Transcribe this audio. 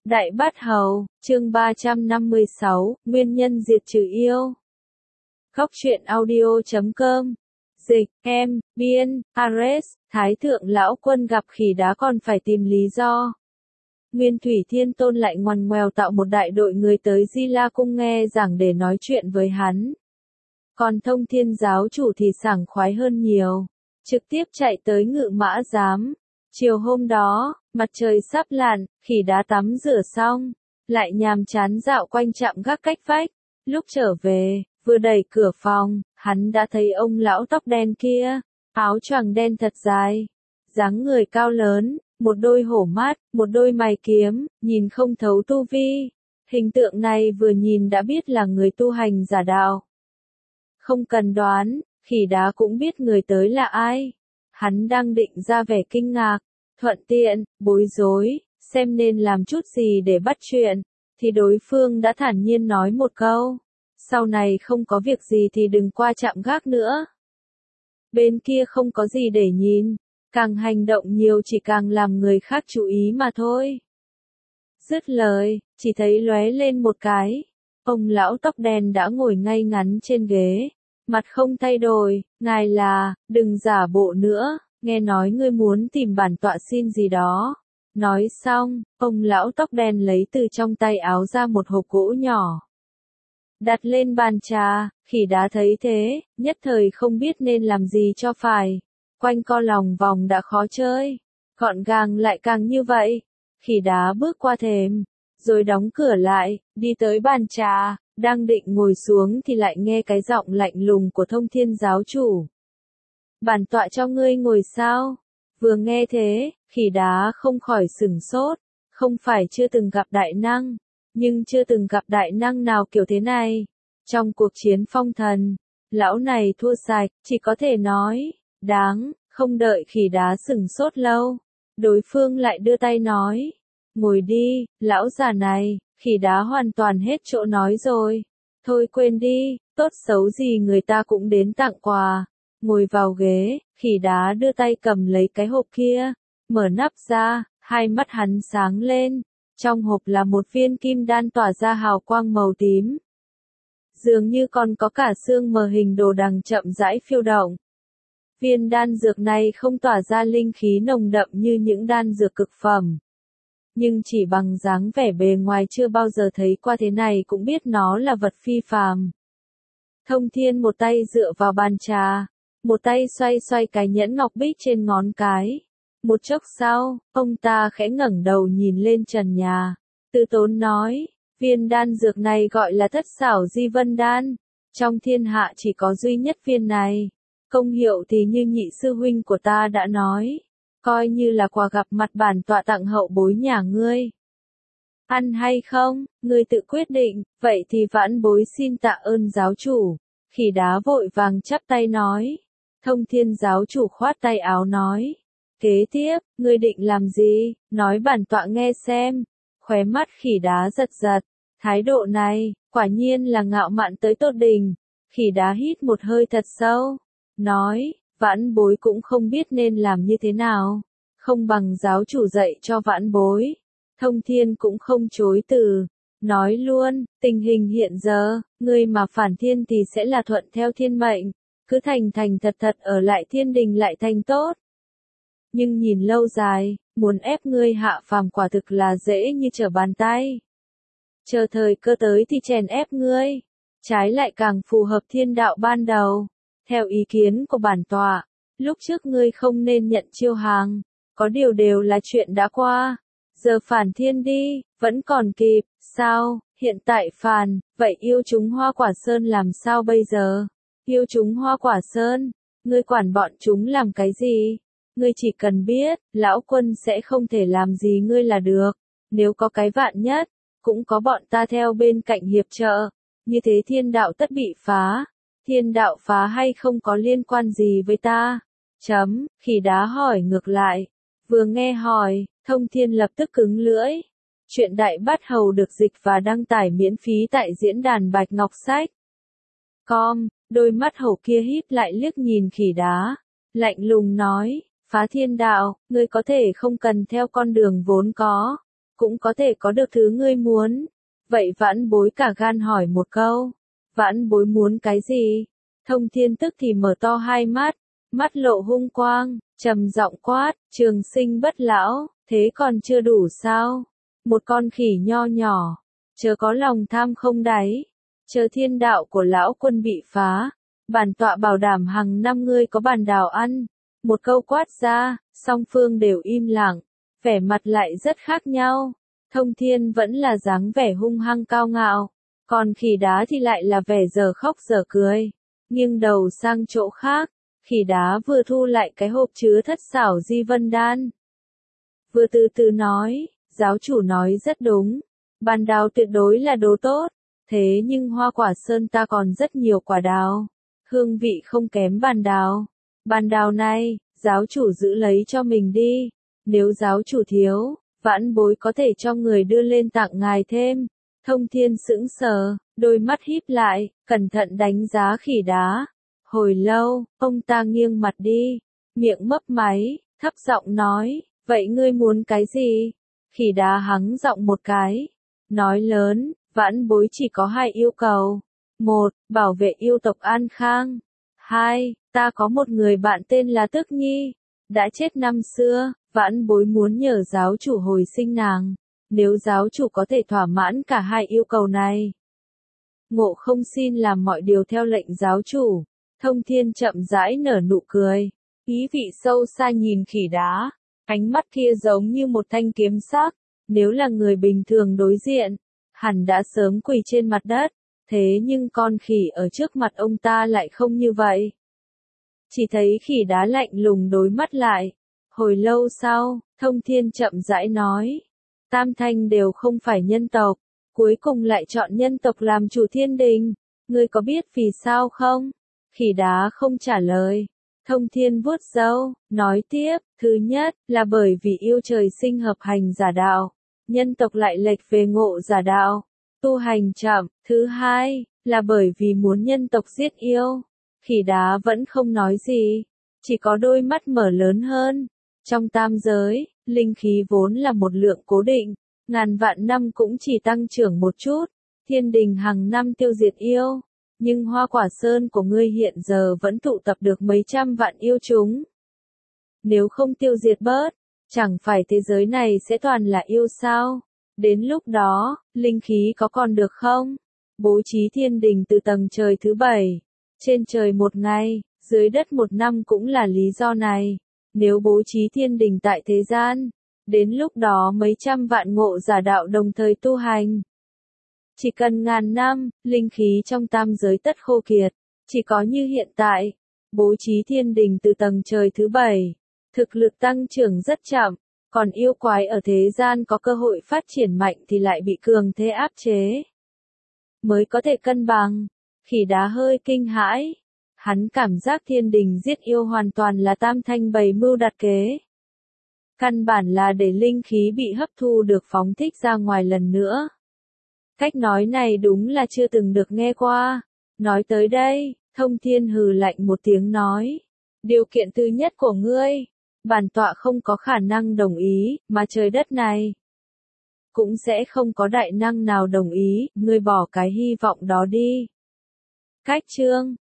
Đại Bát Hầu, chương 356, Nguyên nhân diệt trừ yêu. Góc truyện audio.com. Dịch, em, biên, Ares, Thái thượng lão quân gặp khỉ đá còn phải tìm lý do. Nguyên Thủy Thiên Tôn lại ngoằn ngoèo tạo một đại đội người tới Di La Cung nghe giảng để nói chuyện với hắn. Còn Thông Thiên giáo chủ thì sảng khoái hơn nhiều, trực tiếp chạy tới Ngự Mã Giám. Chiều hôm đó, mặt trời sắp lặn, khỉ đá tắm rửa xong, lại nhàm chán dạo quanh trạm gác cách vách. Lúc trở về, vừa đẩy cửa phòng, hắn đã thấy ông lão tóc đen kia, áo choàng đen thật dài, dáng người cao lớn, một đôi hổ mắt, một đôi mày kiếm, nhìn không thấu tu vi. Hình tượng này vừa nhìn đã biết là người tu hành giả đạo. Không cần đoán, khỉ đá cũng biết người tới là ai. Hắn đang định ra vẻ kinh ngạc, thuận tiện, bối rối, xem nên làm chút gì để bắt chuyện, thì đối phương đã thản nhiên nói một câu. Sau này không có việc gì thì đừng qua trạm gác nữa. Bên kia không có gì để nhìn, càng hành động nhiều chỉ càng làm người khác chú ý mà thôi. Dứt lời, chỉ thấy lóe lên một cái. Ông lão tóc đen đã ngồi ngay ngắn trên ghế, mặt không thay đổi, ngài là, đừng giả bộ nữa, nghe nói ngươi muốn tìm bản tọa xin gì đó. Nói xong, ông lão tóc đen lấy từ trong tay áo ra một hộp gỗ nhỏ. Đặt lên bàn trà, khỉ đá thấy thế, nhất thời không biết nên làm gì cho phải. Quanh co lòng vòng đã khó chơi, gọn gàng lại càng như vậy. Khỉ đá bước qua thềm, rồi đóng cửa lại, đi tới bàn trà, đang định ngồi xuống thì lại nghe cái giọng lạnh lùng của Thông Thiên giáo chủ. Bản tọa cho ngươi ngồi sao? Vừa nghe thế, khỉ đá không khỏi sửng sốt, không phải chưa từng gặp đại năng, nhưng chưa từng gặp đại năng nào kiểu thế này. Trong cuộc chiến phong thần, lão này thua sạch, chỉ có thể nói, đáng, không đợi khỉ đá sửng sốt lâu. Đối phương lại đưa tay nói, ngồi đi, lão già này, khỉ đá hoàn toàn hết chỗ nói rồi. Thôi quên đi, tốt xấu gì người ta cũng đến tặng quà. Ngồi vào ghế, khỉ đá đưa tay cầm lấy cái hộp kia, mở nắp ra, hai mắt hắn sáng lên. Trong hộp là một viên kim đan tỏa ra hào quang màu tím. Dường như còn có cả xương mờ hình đồ đằng chậm rãi phiêu động. Viên đan dược này không tỏa ra linh khí nồng đậm như những đan dược cực phẩm. Nhưng chỉ bằng dáng vẻ bề ngoài chưa bao giờ thấy qua thế này cũng biết nó là vật phi phàm. Thông Thiên một tay dựa vào bàn trà, một tay xoay xoay cái nhẫn ngọc bích trên ngón cái. Một chốc sau, ông ta khẽ ngẩng đầu nhìn lên trần nhà, từ tốn nói, viên đan dược này gọi là Thất Xảo Di Vân Đan. Trong thiên hạ chỉ có duy nhất viên này. Công hiệu thì như nhị sư huynh của ta đã nói, coi như là quà gặp mặt bản tọa tặng hậu bối nhà ngươi. Ăn hay không, ngươi tự quyết định, vậy thì vãn bối xin tạ ơn giáo chủ. Khỉ đá vội vàng chắp tay nói. Thông Thiên giáo chủ khoát tay áo nói, kế tiếp, ngươi định làm gì, nói bản tọa nghe xem. Khóe mắt khỉ đá giật giật, thái độ này, quả nhiên là ngạo mạn tới tột đỉnh. Khỉ đá hít một hơi thật sâu, nói, vãn bối cũng không biết nên làm như thế nào, không bằng giáo chủ dạy cho vãn bối. Thông Thiên cũng không chối từ, nói luôn, tình hình hiện giờ, ngươi mà phản thiên thì sẽ là thuận theo thiên mệnh, cứ thành thành thật thật ở lại thiên đình lại thành tốt. Nhưng nhìn lâu dài, muốn ép ngươi hạ phàm quả thực là dễ như trở bàn tay. Chờ thời cơ tới thì chèn ép ngươi, trái lại càng phù hợp thiên đạo ban đầu. Theo ý kiến của bản tọa, lúc trước ngươi không nên nhận chiêu hàng, có điều đều là chuyện đã qua. Giờ phản thiên đi, vẫn còn kịp, sao, hiện tại phản, vậy yêu chúng Hoa Quả Sơn làm sao bây giờ? Yêu chúng Hoa Quả Sơn, ngươi quản bọn chúng làm cái gì? Ngươi chỉ cần biết, lão quân sẽ không thể làm gì ngươi là được. Nếu có cái vạn nhất, cũng có bọn ta theo bên cạnh hiệp trợ. Như thế thiên đạo tất bị phá. Thiên đạo phá hay không có liên quan gì với ta? Khỉ đá hỏi ngược lại. Vừa nghe hỏi, Thông Thiên lập tức cứng lưỡi. Chuyện Đại Bát Hầu được dịch và đăng tải miễn phí tại diễn đàn Bạch Ngọc Sách. Đôi mắt hổ kia híp lại liếc nhìn khỉ đá. Lạnh lùng nói, phá thiên đạo, ngươi có thể không cần theo con đường vốn có. cũng có thể có được thứ ngươi muốn. Vậy vãn bối cả gan hỏi một câu, vãn bối muốn cái gì? Thông Thiên tức thì mở to hai mắt lộ hung quang, trầm giọng quát, trường sinh bất lão, thế còn chưa đủ sao? Một con khỉ nho nhỏ, chớ có lòng tham không đáy, chờ thiên đạo của lão quân bị phá, bản tọa bảo đảm hàng năm ngươi có bàn đào ăn. Một câu quát ra, song phương đều im lặng, vẻ mặt lại rất khác nhau. Thông Thiên vẫn là dáng vẻ hung hăng cao ngạo, còn khỉ đá thì lại là vẻ giờ khóc giờ cười, nghiêng đầu sang chỗ khác. Khỉ đá vừa thu lại cái hộp chứa thất xảo di vân đan, vừa từ từ nói, giáo chủ nói rất đúng, bàn đào tuyệt đối là đồ tốt, thế nhưng Hoa Quả Sơn ta còn rất nhiều quả đào, hương vị không kém bàn đào. Bàn đào này, giáo chủ giữ lấy cho mình đi, nếu giáo chủ thiếu, vãn bối có thể cho người đưa lên tặng ngài thêm. Thông Thiên sững sờ, đôi mắt híp lại, cẩn thận đánh giá khỉ đá. Hồi lâu, ông ta nghiêng mặt đi, miệng mấp máy, thấp giọng nói, vậy ngươi muốn cái gì? Khỉ đá hắng giọng một cái, nói lớn, vãn bối chỉ có hai yêu cầu. Một, bảo vệ yêu tộc An Khang. Hai, ta có một người bạn tên là Tức Nhi, đã chết năm xưa, vãn bối muốn nhờ giáo chủ hồi sinh nàng, nếu giáo chủ có thể thỏa mãn cả hai yêu cầu này. Ngộ không xin làm mọi điều theo lệnh giáo chủ. Thông Thiên chậm rãi nở nụ cười, ý vị sâu xa nhìn khỉ đá, ánh mắt kia giống như một thanh kiếm sắc, nếu là người bình thường đối diện, hẳn đã sớm quỳ trên mặt đất, thế nhưng con khỉ ở trước mặt ông ta lại không như vậy. Chỉ thấy khỉ đá lạnh lùng đối mắt lại, hồi lâu sau, Thông Thiên chậm rãi nói, Tam Thanh đều không phải nhân tộc, cuối cùng lại chọn nhân tộc làm chủ thiên đình, ngươi có biết vì sao không? Khỉ đá không trả lời. Thông Thiên vuốt râu, nói tiếp, thứ nhất, là bởi vì yêu trời sinh hợp hành giả đạo, nhân tộc lại lệch về ngộ giả đạo, tu hành chậm. Thứ hai, là bởi vì muốn nhân tộc giết yêu. Khỉ đá vẫn không nói gì, chỉ có đôi mắt mở lớn hơn. Trong tam giới, linh khí vốn là một lượng cố định, ngàn vạn năm cũng chỉ tăng trưởng một chút, thiên đình hàng năm tiêu diệt yêu. Nhưng Hoa Quả Sơn của ngươi hiện giờ vẫn tụ tập được mấy trăm vạn yêu chúng. Nếu không tiêu diệt bớt, chẳng phải thế giới này sẽ toàn là yêu sao? Đến lúc đó, linh khí có còn được không? Bố trí thiên đình từ tầng trời thứ 7, trên trời một ngày, dưới đất một năm cũng là lý do này. Nếu bố trí thiên đình tại thế gian, đến lúc đó mấy trăm vạn ngộ giả đạo đồng thời tu hành. Chỉ cần ngàn năm, linh khí trong tam giới tất khô kiệt, chỉ có như hiện tại, bố trí thiên đình từ tầng trời thứ 7, thực lực tăng trưởng rất chậm, còn yêu quái ở thế gian có cơ hội phát triển mạnh thì lại bị cường thế áp chế. Mới có thể cân bằng, khỉ đá hơi kinh hãi, hắn cảm giác thiên đình giết yêu hoàn toàn là Tam Thanh bày mưu đặt kế. Căn bản là để linh khí bị hấp thu được phóng thích ra ngoài lần nữa. Cách nói này đúng là chưa từng được nghe qua. Nói tới đây, Thông Thiên hừ lạnh một tiếng nói. Điều kiện thứ nhất của ngươi, bản tọa không có khả năng đồng ý, mà trời đất này cũng sẽ không có đại năng nào đồng ý, ngươi bỏ cái hy vọng đó đi. Cách chương